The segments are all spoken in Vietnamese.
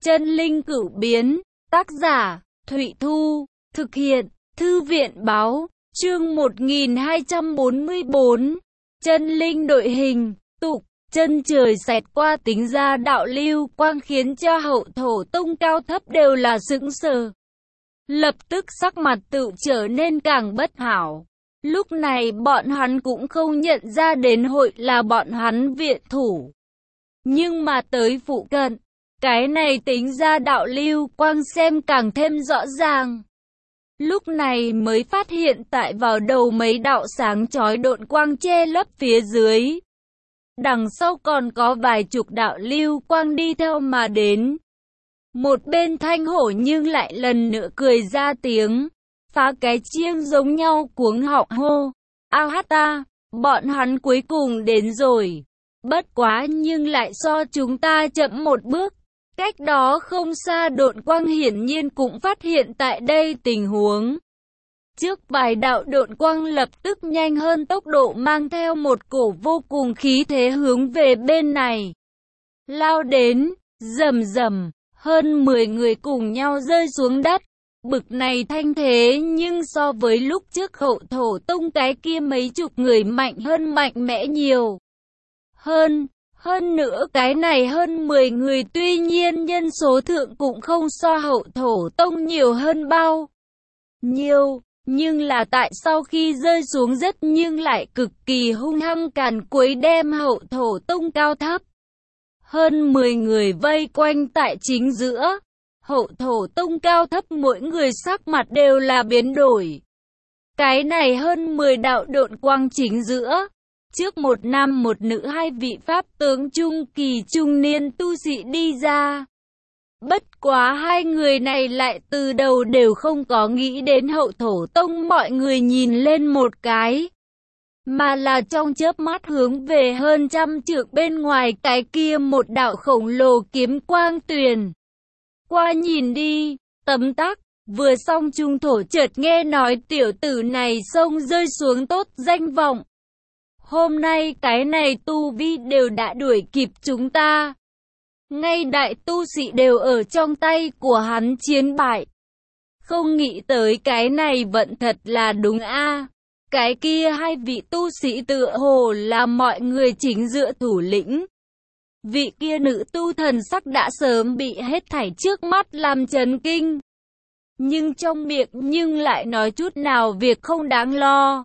Chân linh cửu biến, tác giả, Thụy Thu, thực hiện, Thư viện báo, chương 1244, chân linh đội hình, tục, chân trời xẹt qua tính ra đạo lưu quang khiến cho hậu thổ tông cao thấp đều là sững sờ. Lập tức sắc mặt tự trở nên càng bất hảo. Lúc này bọn hắn cũng không nhận ra đến hội là bọn hắn viện thủ. Nhưng mà tới phụ cận, cái này tính ra đạo lưu quang xem càng thêm rõ ràng. Lúc này mới phát hiện tại vào đầu mấy đạo sáng chói độn quang che lấp phía dưới. Đằng sau còn có vài chục đạo lưu quang đi theo mà đến. Một bên Thanh Hổ nhưng lại lần nữa cười ra tiếng, phá cái chiêng giống nhau cuống họng hô. A hát ta, bọn hắn cuối cùng đến rồi. Bất quá nhưng lại so chúng ta chậm một bước. Cách đó không xa độn quang hiển nhiên cũng phát hiện tại đây tình huống. Trước vài đạo độn quang lập tức nhanh hơn tốc độ mang theo một cổ vô cùng khí thế hướng về bên này. Lao đến, rầm rầm, hơn 10 người cùng nhau rơi xuống đất. Bực này thanh thế nhưng so với lúc trước hậu thổ tông cái kia mấy chục người mạnh mẽ nhiều. Hơn nữa cái này hơn 10 người tuy nhiên nhân số thượng cũng không so hậu thổ tông nhiều hơn bao nhiêu, nhưng là tại sau khi rơi xuống rất nhưng lại cực kỳ hung hăng càn quấy đem hậu thổ tông cao thấp. Hơn 10 người vây quanh tại chính giữa, hậu thổ tông cao thấp mỗi người sắc mặt đều là biến đổi. Cái này hơn 10 đạo độn quang chính giữa. Trước một nam một nữ hai vị pháp tướng trung kỳ trung niên tu sĩ đi ra. Bất quá hai người này lại từ đầu đều không có nghĩ đến hậu thổ tông, mọi người nhìn lên một cái. Mà là trong chớp mắt hướng về hơn trăm trượng bên ngoài cái kia một đạo khổng lồ kiếm quang tuyền. Qua nhìn đi, tấm tắc, vừa xong trung thổ chợt nghe nói tiểu tử này xông rơi xuống tốt danh vọng. Hôm nay cái này tu vi đều đã đuổi kịp chúng ta. Ngay đại tu sĩ đều ở trong tay của hắn chiến bại. Không nghĩ tới cái này vẫn thật là đúng a. Cái kia hai vị tu sĩ tựa hồ là mọi người chính giữa thủ lĩnh. Vị kia nữ tu thần sắc đã sớm bị hết thảy trước mắt làm chấn kinh. Nhưng trong miệng nhưng lại nói chút nào việc không đáng lo.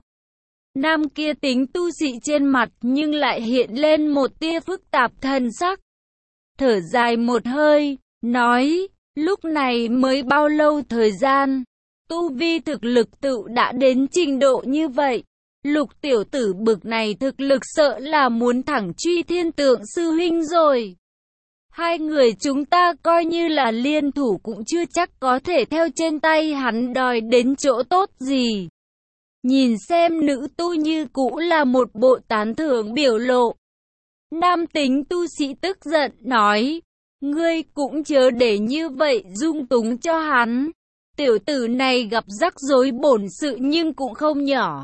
Nam kia tính tu sĩ trên mặt nhưng lại hiện lên một tia phức tạp thần sắc. Thở dài một hơi, nói, lúc này mới bao lâu thời gian, tu vi thực lực tự đã đến trình độ như vậy. Lục tiểu tử bực này thực lực sợ là muốn thẳng truy thiên tượng sư huynh rồi. Hai người chúng ta coi như là liên thủ cũng chưa chắc có thể theo trên tay hắn đòi đến chỗ tốt gì. Nhìn xem nữ tu như cũ là một bộ tán thưởng biểu lộ. Nam tính tu sĩ tức giận nói, ngươi cũng chớ để như vậy dung túng cho hắn. Tiểu tử này gặp rắc rối bổn sự nhưng cũng không nhỏ.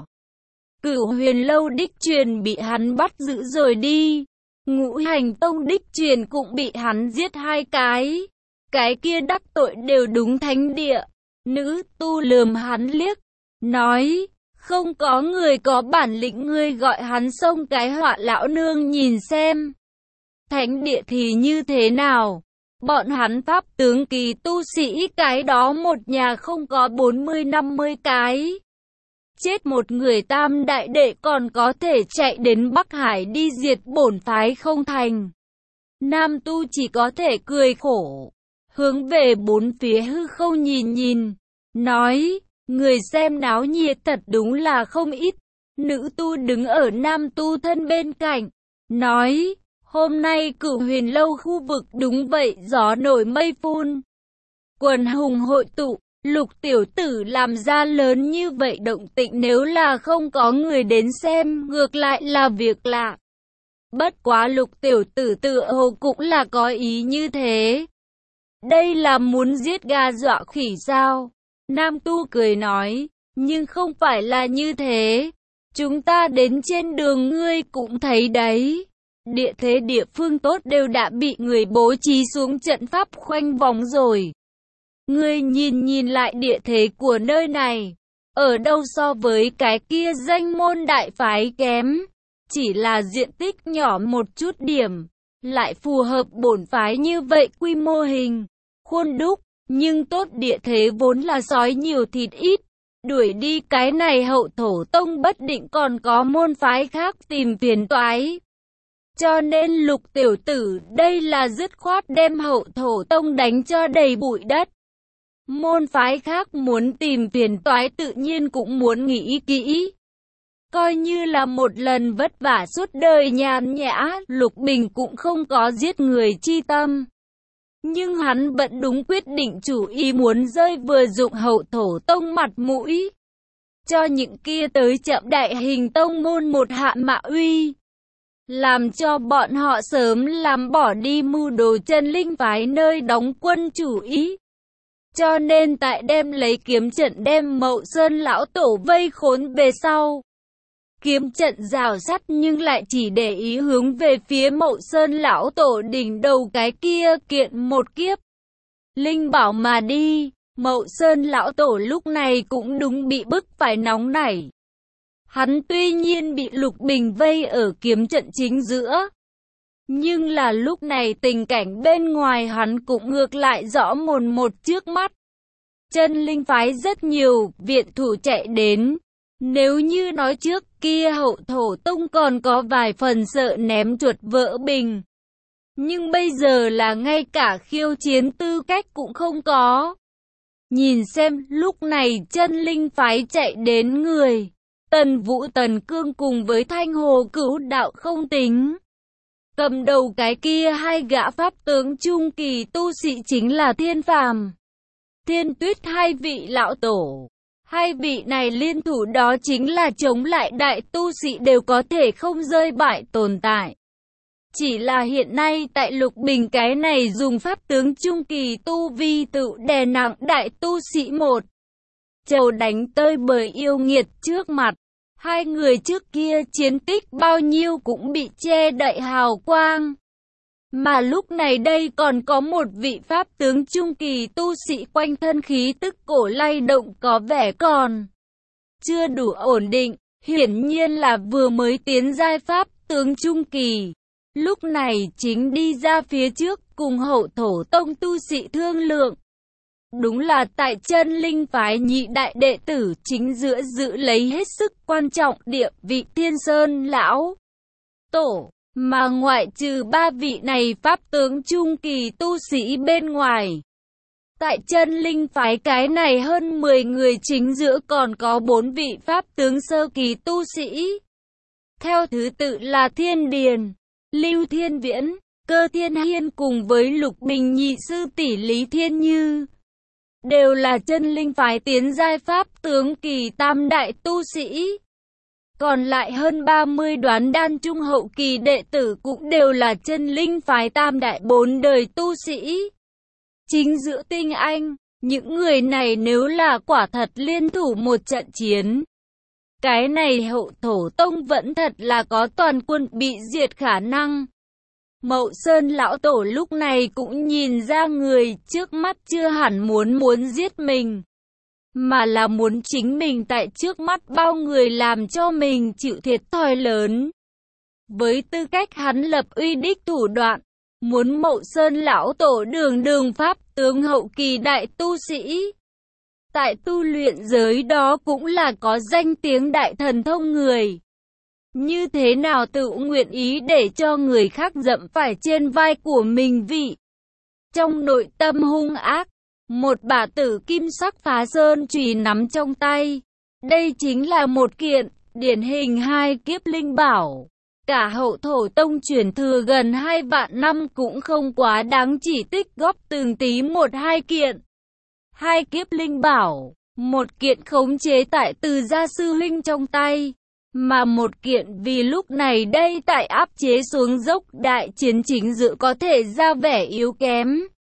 Cửu Huyền Lâu đích truyền bị hắn bắt giữ rồi đi. Ngũ Hành Tông đích truyền cũng bị hắn giết hai cái. Cái kia đắc tội đều đúng thánh địa. Nữ tu lườm hắn liếc, nói, không có người có bản lĩnh ngươi gọi hắn xông cái họa lão nương nhìn xem. Thánh địa thì như thế nào? Bọn hắn pháp tướng kỳ tu sĩ cái đó một nhà không có 40-50 cái. Chết một người tam đại đệ còn có thể chạy đến Bắc Hải đi diệt bổn phái không thành. Nam tu chỉ có thể cười khổ. Hướng về bốn phía hư không nhìn, nói, người xem náo nhiệt thật đúng là không ít. Nữ tu đứng ở nam tu thân bên cạnh, nói, hôm nay Cửu Huyền Lâu khu vực đúng vậy gió nổi mây phun. Quần hùng hội tụ, Lục tiểu tử làm ra lớn như vậy động tĩnh nếu là không có người đến xem ngược lại là việc lạ. Bất quá lục tiểu tử tựa hồ cũng là có ý như thế. Đây là muốn giết gà dọa khỉ sao? Nam tu cười nói, nhưng không phải là như thế. Chúng ta đến trên đường ngươi cũng thấy đấy. Địa thế địa phương tốt đều đã bị người bố trí xuống trận pháp khoanh vòng rồi. Ngươi nhìn lại địa thế của nơi này, ở đâu so với cái kia danh môn đại phái kém, chỉ là diện tích nhỏ một chút điểm, lại phù hợp bổn phái như vậy quy mô hình, khuôn đúc, nhưng tốt địa thế vốn là sói nhiều thịt ít, đuổi đi cái này Hậu Thổ Tông bất định còn có môn phái khác tìm phiền toái. Cho nên Lục tiểu tử đây là dứt khoát đem Hậu Thổ Tông đánh cho đầy bụi đất. Môn phái khác muốn tìm phiền toái tự nhiên cũng muốn nghĩ kỹ. Coi như là một lần vất vả suốt đời nhàn nhã, Lục Bình cũng không có giết người chi tâm. Nhưng hắn vẫn đúng quyết định chủ ý muốn rơi vừa dụng Hậu Thổ Tông mặt mũi. Cho những kia tới chậm Đại Hình Tông môn một hạ mạ uy. Làm cho bọn họ sớm làm bỏ đi mưu đồ chân linh phái nơi đóng quân chủ ý. Cho nên tại đem lấy kiếm trận đem Mậu Sơn lão tổ vây khốn về sau. Kiếm trận rào sắt nhưng lại chỉ để ý hướng về phía Mậu Sơn lão tổ đỉnh đầu cái kia kiện một kiếp. Linh bảo mà đi, Mậu Sơn lão tổ lúc này cũng đúng bị bức phải nóng nảy. Hắn tuy nhiên bị Lục Bình vây ở kiếm trận chính giữa. Nhưng là lúc này tình cảnh bên ngoài hắn cũng ngược lại rõ mồn một trước mắt. Chân linh phái rất nhiều, viện thủ chạy đến. Nếu như nói trước kia Hậu Thổ Tông còn có vài phần sợ ném chuột vỡ bình. Nhưng bây giờ là ngay cả khiêu chiến tư cách cũng không có. Nhìn xem lúc này chân linh phái chạy đến người. Tần Vũ Tần Cương cùng với Thanh Hồ Cửu Đạo không tính. Cầm đầu cái kia hai gã pháp tướng trung kỳ tu sĩ chính là Thiên Phàm, Thiên Tuyết hai vị lão tổ. Hai vị này liên thủ đó chính là chống lại đại tu sĩ đều có thể không rơi bại tồn tại. Chỉ là hiện nay tại Lục Bình cái này dùng pháp tướng trung kỳ tu vi tự đè nặng đại tu sĩ một. Chầu đánh tơi bởi yêu nghiệt trước mặt. Hai người trước kia chiến tích bao nhiêu cũng bị che đậy hào quang. Mà lúc này đây còn có một vị pháp tướng trung kỳ tu sĩ quanh thân khí tức cổ lay động có vẻ còn chưa đủ ổn định. Hiển nhiên là vừa mới tiến giai pháp tướng trung kỳ. Lúc này chính đi ra phía trước cùng Hậu Thổ Tông tu sĩ thương lượng. Đúng là tại chân linh phái nhị đại đệ tử chính giữa giữ lấy hết sức quan trọng địa vị Thiên Sơn lão tổ. Mà ngoại trừ ba vị này pháp tướng trung kỳ tu sĩ bên ngoài. Tại chân linh phái cái này hơn 10 người chính giữa còn có 4 vị pháp tướng sơ kỳ tu sĩ. Theo thứ tự là Thiên Điền, Lưu Thiên Viễn, Cơ Thiên Hiên cùng với Lục Bình nhị sư tỷ Lý Thiên Như. Đều là chân linh phái tiến giai pháp tướng kỳ tam đại tu sĩ. Còn lại hơn 30 đoán đan trung hậu kỳ đệ tử cũng đều là chân linh phái tam đại 4 đời tu sĩ. Chính giữa tinh anh, những người này nếu là quả thật liên thủ một trận chiến. Cái này Hậu Thổ Tông vẫn thật là có toàn quân bị diệt khả năng. Mậu Sơn lão tổ lúc này cũng nhìn ra người trước mắt chưa hẳn muốn giết mình. Mà là muốn chính mình tại trước mắt bao người làm cho mình chịu thiệt thòi lớn. Với tư cách hắn lập uy đích thủ đoạn, muốn Mậu Sơn lão tổ đường pháp tướng hậu kỳ đại tu sĩ. Tại tu luyện giới đó cũng là có danh tiếng đại thần thông người. Như thế nào tự nguyện ý để cho người khác dẫm phải trên vai của mình vị. Trong nội tâm hung ác. Một bả tử kim sắc phá sơn chùy nắm trong tay. Đây chính là một kiện, điển hình hai kiếp linh bảo. Cả Hậu Thổ Tông truyền thừa gần 2 vạn năm cũng không quá đáng chỉ tích góp từng tí một hai kiện. Hai kiếp linh bảo, một kiện khống chế tại Từ gia sư huynh trong tay. Mà một kiện vì lúc này đây tại áp chế xuống dốc đại chiến chính dự có thể ra vẻ yếu kém.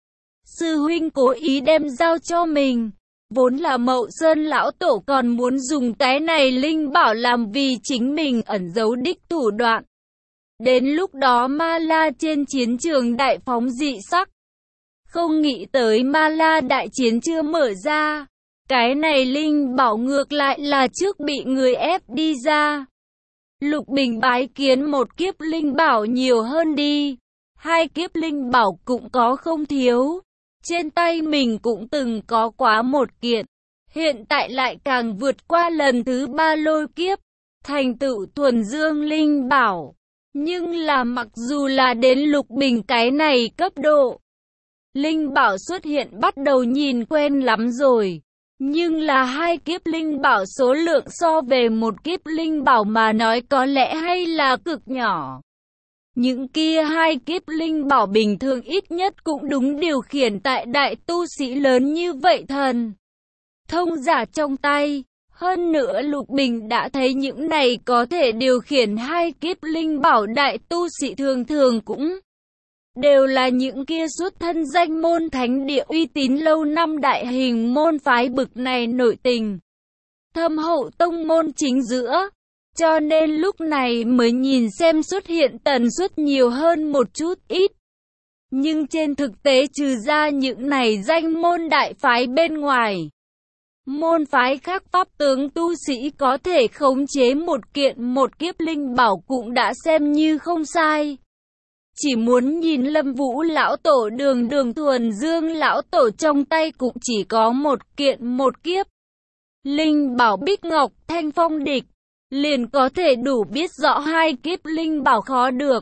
Sư huynh cố ý đem giao cho mình. Vốn là Mậu Sơn lão tổ còn muốn dùng cái này linh bảo làm vì chính mình ẩn giấu đích thủ đoạn. Đến lúc đó Ma La trên chiến trường đại phóng dị sắc. Không nghĩ tới Ma La đại chiến chưa mở ra. Cái này linh bảo ngược lại là trước bị người ép đi ra. Lục Bình bái kiến một kiếp linh bảo nhiều hơn đi. 2 kiếp linh bảo cũng có không thiếu. Trên tay mình cũng từng có quá 1 kiện. Hiện tại lại càng vượt qua lần thứ 3 lôi kiếp. Thành tựu thuần dương linh bảo. Nhưng là mặc dù là đến Lục Bình cái này cấp độ. Linh bảo xuất hiện bắt đầu nhìn quen lắm rồi. Nhưng là 2 kiếp linh bảo số lượng so về 1 kiếp linh bảo mà nói có lẽ hay là cực nhỏ. Những kia 2 kiếp linh bảo bình thường ít nhất cũng đúng điều khiển tại đại tu sĩ lớn như vậy thần thông giả trong tay. Hơn nữa Lục Bình đã thấy những này có thể điều khiển 2 kiếp linh bảo đại tu sĩ thường thường cũng đều là những kia xuất thân danh môn thánh địa uy tín lâu năm đại hình môn phái bực này nội tình thâm hậu tông môn chính giữa. Cho nên lúc này mới nhìn xem xuất hiện tần suất nhiều hơn một chút ít. Nhưng trên thực tế trừ ra những này danh môn đại phái bên ngoài, môn phái khác pháp tướng tu sĩ có thể khống chế một kiếp linh bảo cũng đã xem như không sai. Chỉ muốn nhìn Lâm Vũ lão tổ đường thuần dương lão tổ trong tay cũng chỉ có một kiếp linh bảo bích ngọc thanh phong địch. Liền có thể đủ biết rõ 2 kiếp linh bảo khó được.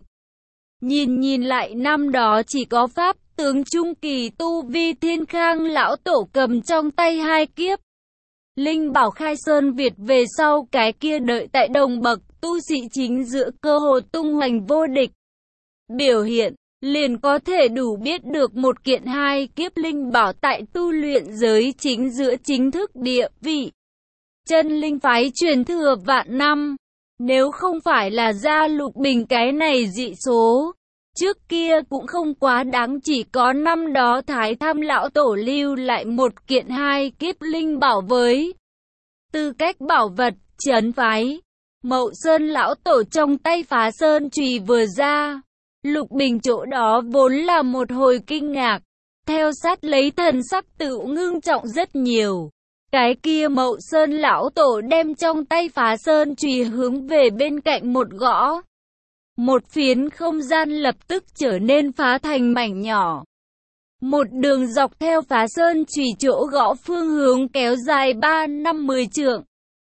Nhìn lại năm đó chỉ có pháp tướng trung kỳ tu vi Thiên Khang lão tổ cầm trong tay 2 kiếp linh bảo khai sơn Việt về sau cái kia đợi tại đồng bậc tu sĩ chính giữa cơ hội tung hoành vô địch. Biểu hiện, liền có thể đủ biết được 1 kiện 2 kiếp linh bảo tại tu luyện giới chính giữa chính thức địa vị. Chân linh phái truyền thừa vạn năm, nếu không phải là ra Lục Bình cái này dị số, trước kia cũng không quá đáng, chỉ có năm đó Thái Tham lão tổ lưu lại 1 kiện 2 kiếp linh bảo với tư cách bảo vật trấn phái. Mậu Sơn lão tổ trong tay phá sơn chùy vừa ra, Lục Bình chỗ đó vốn là một hồi kinh ngạc, theo sát lấy thần sắc tự ngưng trọng rất nhiều. Cái kia Mậu Sơn lão tổ đem trong tay phá sơn chùy hướng về bên cạnh một gõ. Một phiến không gian lập tức trở nên phá thành mảnh nhỏ. Một đường dọc theo phá sơn chùy chỗ gõ phương hướng kéo dài 3-5-10 trượng.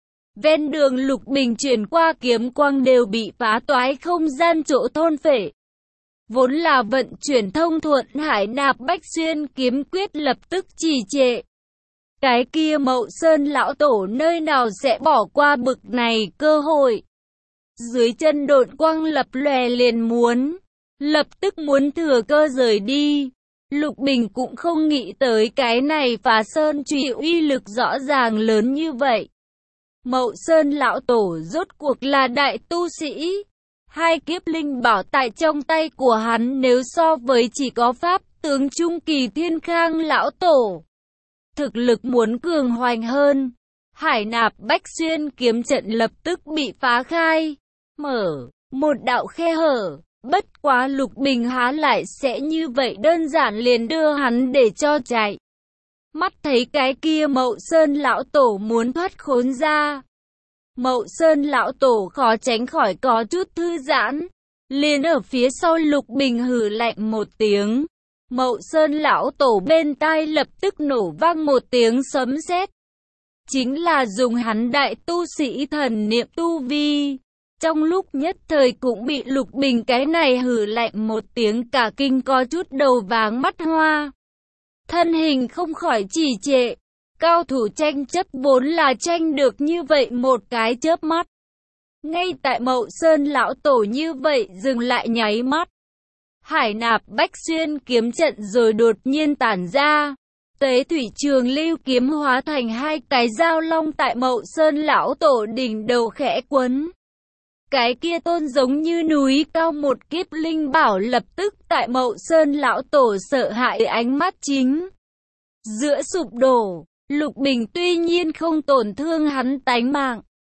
Ven đường Lục Bình chuyển qua kiếm quang đều bị phá toái không gian chỗ thôn phệ. Vốn là vận chuyển thông thuận Hải Nạp Bách Xuyên kiếm quyết lập tức trì trệ. Cái kia Mậu Sơn lão tổ nơi nào sẽ bỏ qua bực này cơ hội. Dưới chân độn quang lập lòe liền lập tức muốn thừa cơ rời đi. Lục Bình cũng không nghĩ tới cái này phá sơn chùy uy lực rõ ràng lớn như vậy. Mậu Sơn lão tổ rốt cuộc là đại tu sĩ. 2 kiếp linh bảo tại trong tay của hắn nếu so với chỉ có pháp tướng trung kỳ Thiên Khang lão tổ, thực lực muốn cường hoành hơn. Hải Nạp Bách Xuyên kiếm trận lập tức bị phá khai, mở một đạo khe hở. Bất quá Lục Bình há lại sẽ như vậy đơn giản liền đưa hắn để cho chạy. Mắt thấy cái kia Mậu Sơn lão tổ muốn thoát khốn ra, Mậu Sơn lão tổ khó tránh khỏi có chút thư giãn, liền ở phía sau Lục Bình hừ lạnh một tiếng. Mậu Sơn lão tổ bên tai lập tức nổ vang một tiếng sấm sét. Chính là dùng hắn đại tu sĩ thần niệm tu vi. Trong lúc nhất thời cũng bị Lục Bình cái này hừ lạnh một tiếng cả kinh có chút đầu váng mắt hoa. Thân hình không khỏi trì trệ. Cao thủ tranh chấp vốn là tranh được như vậy một cái chớp mắt. Ngay tại Mậu Sơn lão tổ như vậy dừng lại nháy mắt. Hải Nạp Bách Xuyên kiếm trận rồi đột nhiên tản ra. Tế thủy trường lưu kiếm hóa thành 2 cái dao long tại Mậu Sơn lão tổ đỉnh đầu khẽ quấn. Cái kia tôn giống như núi cao một kiếp linh bảo lập tức tại Mậu Sơn lão tổ sợ hãi ánh mắt chính giữa sụp đổ. Lục Bình tuy nhiên không tổn thương hắn tánh mạng,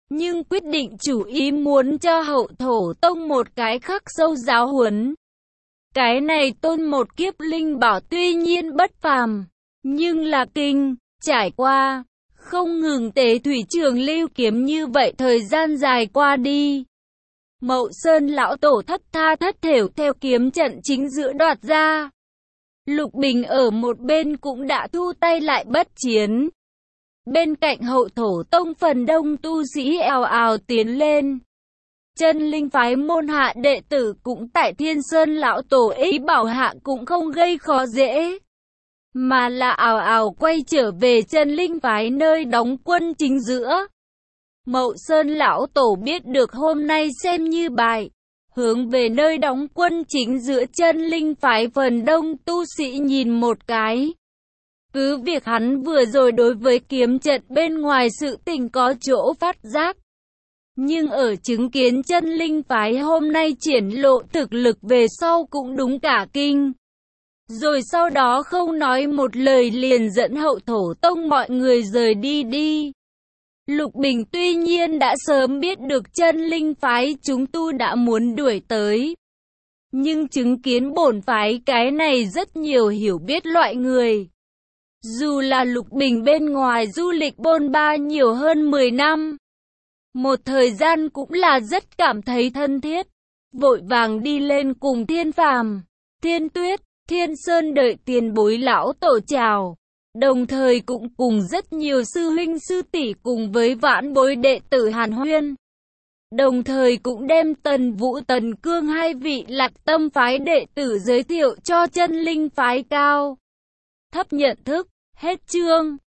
nhưng quyết định chủ ý muốn cho Hậu Thổ Tông một cái khắc sâu giáo huấn. Cái này tôn một kiếp linh bảo tuy nhiên bất phàm, nhưng là kinh, trải qua, không ngừng tế thủy trường lưu kiếm như vậy thời gian dài qua đi. Mậu Sơn lão tổ thất tha thất thểu theo kiếm trận chính giữa đoạt ra. Lục Bình ở một bên cũng đã thu tay lại bất chiến. Bên cạnh Hậu Thổ Tông phần đông tu sĩ ào ào tiến lên. Chân linh phái môn hạ đệ tử cũng tại Thiên Sơn lão tổ ý bảo hạ cũng không gây khó dễ, mà là ào ào quay trở về chân linh phái nơi đóng quân chính giữa. Mậu Sơn lão tổ biết được hôm nay xem như bại, hướng về nơi đóng quân chính giữa chân linh phái phần đông tu sĩ nhìn một cái. Cứ việc hắn vừa rồi đối với kiếm trận bên ngoài sự tình có chỗ phát giác, nhưng ở chứng kiến chân linh phái hôm nay triển lộ thực lực về sau cũng đúng cả kinh. Rồi sau đó không nói một lời liền dẫn Hậu Thổ Tông mọi người rời đi. Lục Bình tuy nhiên đã sớm biết được chân linh phái chúng tu đã muốn đuổi tới, nhưng chứng kiến bổn phái cái này rất nhiều hiểu biết loại người. Dù là Lục Bình bên ngoài du lịch bôn ba nhiều hơn 10 năm, một thời gian cũng là rất cảm thấy thân thiết, vội vàng đi lên cùng Thiên Phàm, Thiên Tuyết, Thiên Sơn đợi tiền bối lão tổ chào, đồng thời cũng cùng rất nhiều sư huynh sư tỷ cùng với vãn bối đệ tử hàn huyên. Đồng thời cũng đem Tần Vũ Tần Cương hai vị Lạc Tâm phái đệ tử giới thiệu cho chân linh phái cao thấp nhận thức. Hết chương.